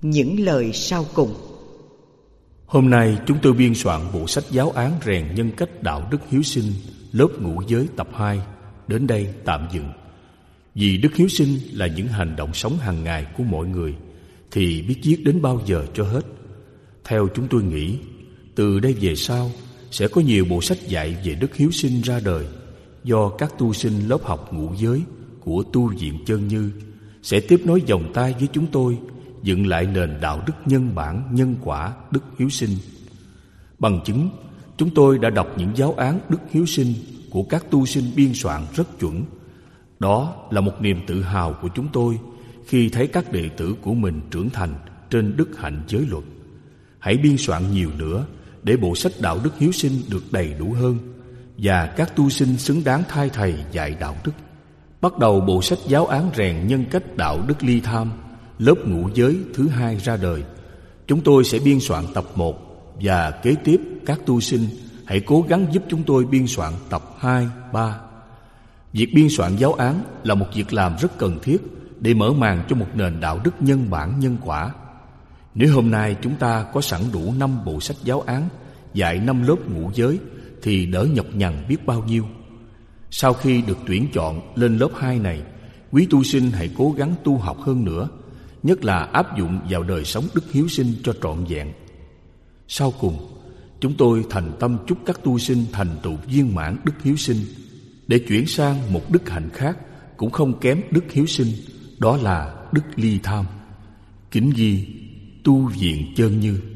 Những lời sau cùng. Hôm nay chúng tôi biên soạn bộ sách giáo án rèn nhân cách đạo đức hiếu sinh lớp ngũ giới tập 2 đến đây tạm dừng. Vì đức hiếu sinh là những hành động sống hàng ngày của mọi người thì biết viết đến bao giờ cho hết. Theo chúng tôi nghĩ, từ đây về sau sẽ có nhiều bộ sách dạy về đức hiếu sinh ra đời, do các tu sinh lớp học ngũ giới của tu viện Chân Như sẽ tiếp nối vòng tay với chúng tôi, dựng lại nền đạo đức nhân bản, nhân quả, đức hiếu sinh. Bằng chứng, chúng tôi đã đọc những giáo án đức hiếu sinh của các tu sinh biên soạn rất chuẩn. Đó là một niềm tự hào của chúng tôi khi thấy các đệ tử của mình trưởng thành trên đức hạnh giới luật. Hãy biên soạn nhiều nữa để bộ sách đạo đức hiếu sinh được đầy đủ hơn và các tu sinh xứng đáng thay thầy dạy đạo đức. Bắt đầu bộ sách giáo án rèn nhân cách đạo đức ly tham lớp ngũ giới thứ 2 ra đời, chúng tôi sẽ biên soạn tập 1 và kế tiếp các tu sinh hãy cố gắng giúp chúng tôi biên soạn tập 2, 3. Việc biên soạn giáo án là một việc làm rất cần thiết để mở màn cho một nền đạo đức nhân bản, nhân quả. Nếu hôm nay chúng ta có sẵn đủ 5 bộ sách giáo án dạy 5 lớp ngũ giới thì đỡ nhọc nhằn biết bao nhiêu. Sau khi được tuyển chọn lên lớp 2 này, quý tu sinh hãy cố gắng tu học hơn nữa, nhất là áp dụng vào đời sống đức hiếu sinh cho trọn vẹn. Sau cùng, chúng tôi thành tâm chúc các tu sinh thành tựu viên mãn đức hiếu sinh để chuyển sang một đức hạnh khác cũng không kém đức hiếu sinh, đó là đức ly tham. Kính ghi Tu viện Chân Như.